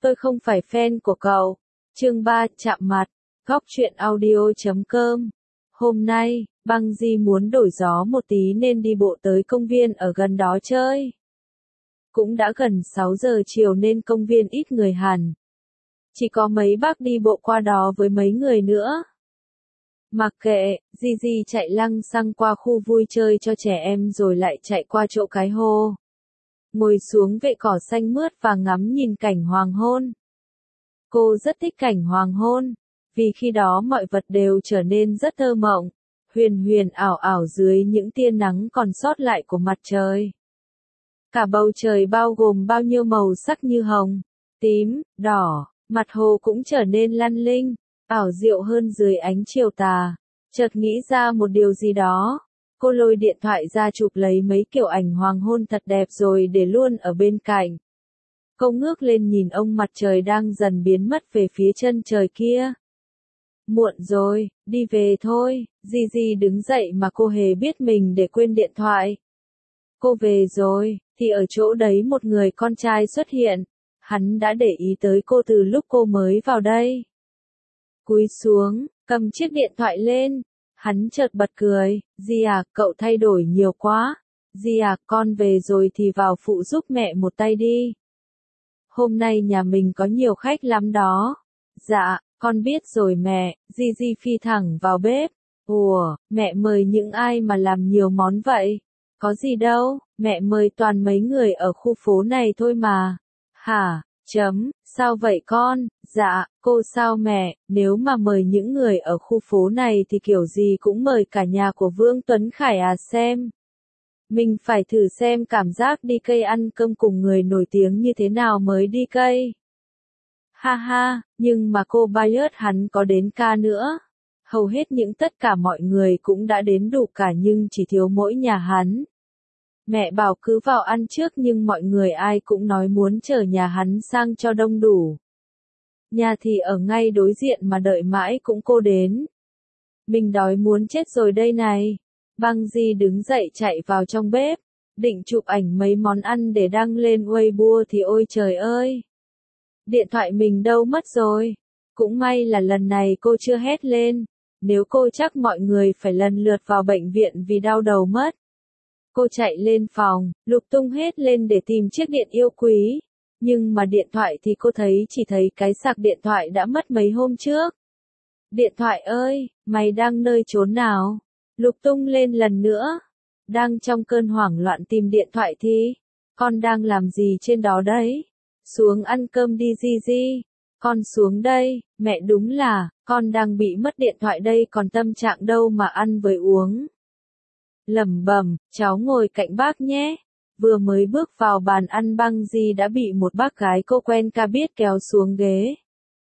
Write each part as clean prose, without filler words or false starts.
tôi không phải fan của cậu. Chương 3, chạm mặt. Góc truyện audio.com. Hôm nay, Băng Di muốn đổi gió một tí nên đi bộ tới công viên ở gần đó chơi. Cũng đã gần 6 giờ chiều nên công viên ít người hẳn. Chỉ có mấy bác đi bộ qua đó với mấy người nữa. Mặc kệ, Gigi chạy lăng xăng qua khu vui chơi cho trẻ em rồi lại chạy qua chỗ cái hồ. Ngồi xuống vệ cỏ xanh mướt và ngắm nhìn cảnh hoàng hôn. Cô rất thích cảnh hoàng hôn, vì khi đó mọi vật đều trở nên rất thơ mộng, huyền huyền ảo ảo dưới những tia nắng còn sót lại của mặt trời. Cả bầu trời bao gồm bao nhiêu màu sắc như hồng, tím, đỏ, mặt hồ cũng trở nên lăn linh, ảo diệu hơn dưới ánh chiều tà. Chợt nghĩ ra một điều gì đó, cô lôi điện thoại ra chụp lấy mấy kiểu ảnh hoàng hôn thật đẹp rồi để luôn ở bên cạnh. Cô ngước lên nhìn ông mặt trời đang dần biến mất về phía chân trời kia. Muộn rồi, đi về thôi. Gigi đứng dậy mà cô hề biết mình để quên điện thoại. Cô về rồi, thì ở chỗ đấy một người con trai xuất hiện. Hắn đã để ý tới cô từ lúc cô mới vào đây. Cúi xuống, cầm chiếc điện thoại lên. Hắn chợt bật cười. Di à, cậu thay đổi nhiều quá. Di à, con về rồi thì vào phụ giúp mẹ một tay đi. Hôm nay nhà mình có nhiều khách lắm đó. Dạ, con biết rồi mẹ. Gigi phi thẳng vào bếp. Ủa, mẹ mời những ai mà làm nhiều món vậy? Có gì đâu, mẹ mời toàn mấy người ở khu phố này thôi mà. Hả? Sao vậy con? Dạ, cô sao mẹ, nếu mà mời những người ở khu phố này thì kiểu gì cũng mời cả nhà của Vương Tuấn Khải à xem. Mình phải thử xem cảm giác đi cây ăn cơm cùng người nổi tiếng như thế nào mới đi cây. Ha ha, nhưng mà cô Bayard hắn có đến ca nữa. Hầu hết tất cả mọi người cũng đã đến đủ cả nhưng chỉ thiếu mỗi nhà hắn. Mẹ bảo cứ vào ăn trước nhưng mọi người ai cũng nói muốn chở nhà hắn sang cho đông đủ. Nhà thì ở ngay đối diện mà đợi mãi cũng cô đến. Mình đói muốn chết rồi đây này. Băng Di đứng dậy chạy vào trong bếp, định chụp ảnh mấy món ăn để đăng lên Weibo thì ôi trời ơi. Điện thoại mình đâu mất rồi. Cũng may là lần này cô chưa hét lên, nếu cô chắc mọi người phải lần lượt vào bệnh viện vì đau đầu mất. Cô chạy lên phòng, lục tung hết lên để tìm chiếc điện yêu quý. Nhưng mà điện thoại thì cô chỉ thấy cái sạc điện thoại đã mất mấy hôm trước. Điện thoại ơi, mày đang nơi chốn nào? Lục tung lên lần nữa. Đang trong cơn hoảng loạn tìm điện thoại thì, con đang làm gì trên đó đấy? Xuống ăn cơm đi Gigi. Con xuống đây, mẹ đúng là, con đang bị mất điện thoại đây còn tâm trạng đâu mà ăn với uống. Lẩm bẩm, cháu ngồi cạnh bác nhé. Vừa mới bước vào bàn ăn Băng Di đã bị một bác gái cô quen ca biết kéo xuống ghế.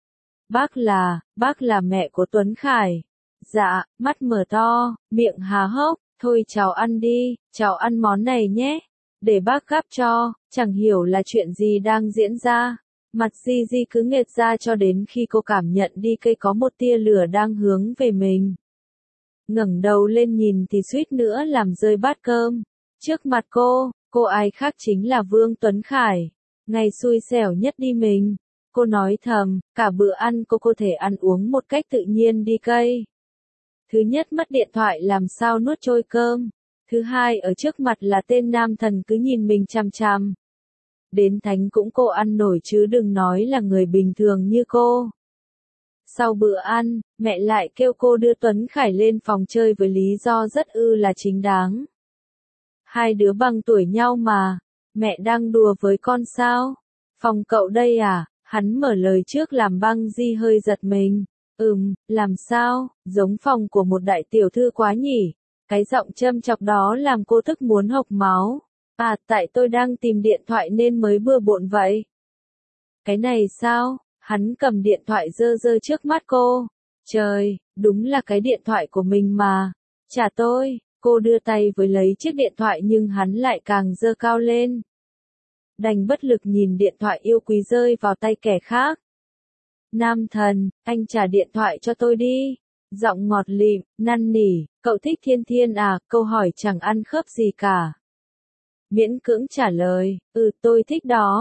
Bác là mẹ của Tuấn Khải. Dạ, mắt mở to, miệng há hốc, thôi cháu ăn đi, cháu ăn món này nhé. Để bác gắp cho, chẳng hiểu là chuyện gì đang diễn ra. Mặt Gigi cứ nghệt ra cho đến khi cô cảm nhận đi cây có một tia lửa đang hướng về mình. Ngẩng đầu lên nhìn thì suýt nữa làm rơi bát cơm. Trước mặt cô ai khác chính là Vương Tuấn Khải. Ngày xui xẻo nhất đi mình. Cô nói thầm, cả bữa ăn cô có thể ăn uống một cách tự nhiên đi cây. Thứ nhất mất điện thoại làm sao nuốt trôi cơm. Thứ hai ở trước mặt là tên nam thần cứ nhìn mình chằm chằm. Đến thánh cũng cô ăn nổi chứ đừng nói là người bình thường như cô. Sau bữa ăn, mẹ lại kêu cô đưa Tuấn Khải lên phòng chơi với lý do rất là chính đáng. Hai đứa bằng tuổi nhau mà, mẹ đang đùa với con sao? Phòng cậu đây à? Hắn mở lời trước làm Băng Di hơi giật mình. Làm sao? Giống phòng của một đại tiểu thư quá nhỉ? Cái giọng châm chọc đó làm cô tức muốn hộc máu. À, tại tôi đang tìm điện thoại nên mới bừa bộn vậy. Cái này sao? Hắn cầm điện thoại giơ trước mắt cô. Trời, đúng là cái điện thoại của mình mà. Trả tôi. Cô đưa tay với lấy chiếc điện thoại nhưng hắn lại càng giơ cao lên. Đành bất lực nhìn điện thoại yêu quý rơi vào tay kẻ khác. Nam thần, anh trả điện thoại cho tôi đi. Giọng ngọt lịm, năn nỉ, cậu thích Thiên Thiên à? Câu hỏi chẳng ăn khớp gì cả. Miễn cưỡng trả lời, tôi thích đó.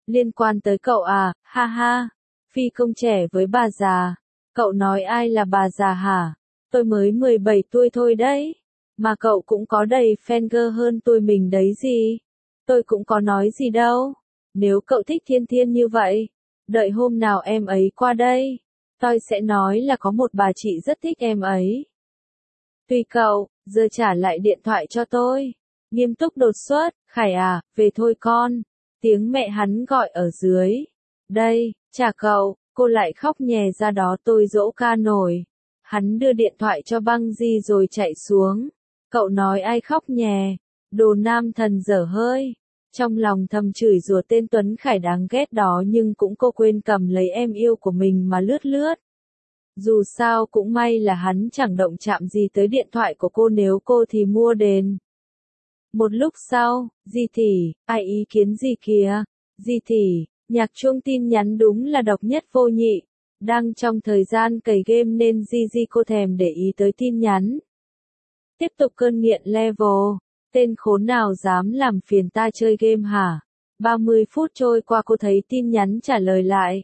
Liên quan tới cậu à, ha ha. Phi công trẻ với bà già. Cậu nói ai là bà già hả? Tôi mới 17 tuổi thôi đấy. Mà cậu cũng có đầy fangirl hơn tôi mình đấy gì. Tôi cũng có nói gì đâu. Nếu cậu thích Thiên Thiên như vậy, đợi hôm nào em ấy qua đây, tôi sẽ nói là có một bà chị rất thích em ấy. Tùy cậu, giờ trả lại điện thoại cho tôi. Nghiêm túc đột xuất, Khải à, về thôi con. Tiếng mẹ hắn gọi ở dưới. Đây, trả cậu, cô lại khóc nhè ra đó tôi dỗ ca nổi. Hắn đưa điện thoại cho Băng Di rồi chạy xuống. Cậu nói ai khóc nhè, đồ nam thần dở hơi. Trong lòng thầm chửi rủa tên Tuấn Khải đáng ghét đó nhưng cũng cô quên cầm lấy em yêu của mình mà lướt lướt. Dù sao cũng may là hắn chẳng động chạm gì tới điện thoại của cô nếu cô thì mua đền. Một lúc sau, Di tỷ, ai ý kiến gì kìa? Di tỷ, nhạc chuông tin nhắn đúng là độc nhất vô nhị. Đang trong thời gian cày game nên Di cô thèm để ý tới tin nhắn. Tiếp tục cơn nghiện level. Tên khốn nào dám làm phiền ta chơi game hả? 30 phút trôi qua cô thấy tin nhắn trả lời lại.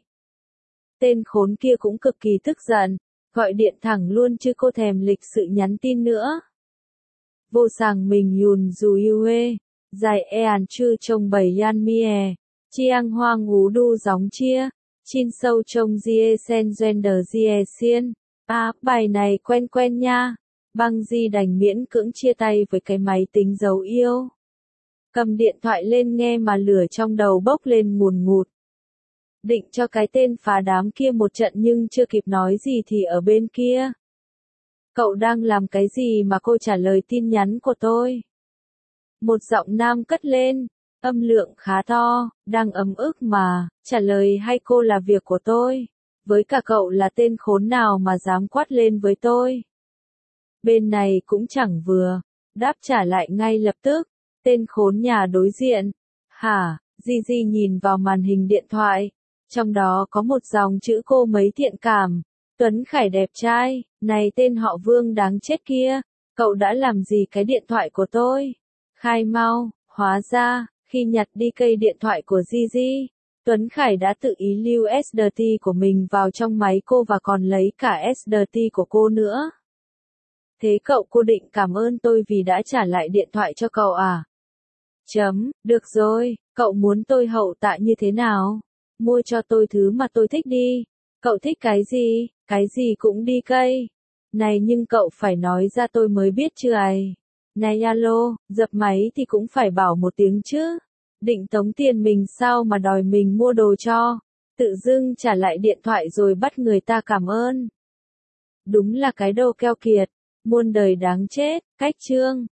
Tên khốn kia cũng cực kỳ tức giận, gọi điện thẳng luôn chứ cô thèm lịch sự nhắn tin nữa. Vô sàng mình yùn dù yêu ê, dài ean chư trông bầy yan mie, chiang hoang ú đu gióng chia, chin sâu trông gie sen gender gie xiên. À, bài này quen quen nha. Băng Di đành miễn cưỡng chia tay với cái máy tính dấu yêu. Cầm điện thoại lên nghe mà lửa trong đầu bốc lên ngùn ngụt. Định cho cái tên phá đám kia một trận nhưng chưa kịp nói gì thì ở bên kia. Cậu đang làm cái gì mà cô trả lời tin nhắn của tôi? Một giọng nam cất lên, âm lượng khá to, đang ấm ức mà, trả lời hay cô là việc của tôi. Với cả cậu là tên khốn nào mà dám quát lên với tôi? Bên này cũng chẳng vừa, đáp trả lại ngay lập tức, tên khốn nhà đối diện. Hả, Di nhìn vào màn hình điện thoại, trong đó có một dòng chữ cô mấy thiện cảm. Tuấn Khải đẹp trai, này tên họ Vương đáng chết kia, cậu đã làm gì cái điện thoại của tôi? Khai mau, hóa ra, khi nhặt đi cây điện thoại của Di, Tuấn Khải đã tự ý lưu SDT của mình vào trong máy cô và còn lấy cả SDT của cô nữa. Thế cô định cảm ơn tôi vì đã trả lại điện thoại cho cậu à? Được rồi, cậu muốn tôi hậu tạ như thế nào? Mua cho tôi thứ mà tôi thích đi. Cậu thích cái gì cũng đi cây. Này nhưng cậu phải nói ra tôi mới biết chứ ai. Này alo, dập máy thì cũng phải bảo một tiếng chứ. Định tống tiền mình sao mà đòi mình mua đồ cho. Tự dưng trả lại điện thoại rồi bắt người ta cảm ơn. Đúng là cái đồ keo kiệt. Muôn đời đáng chết, cách chương.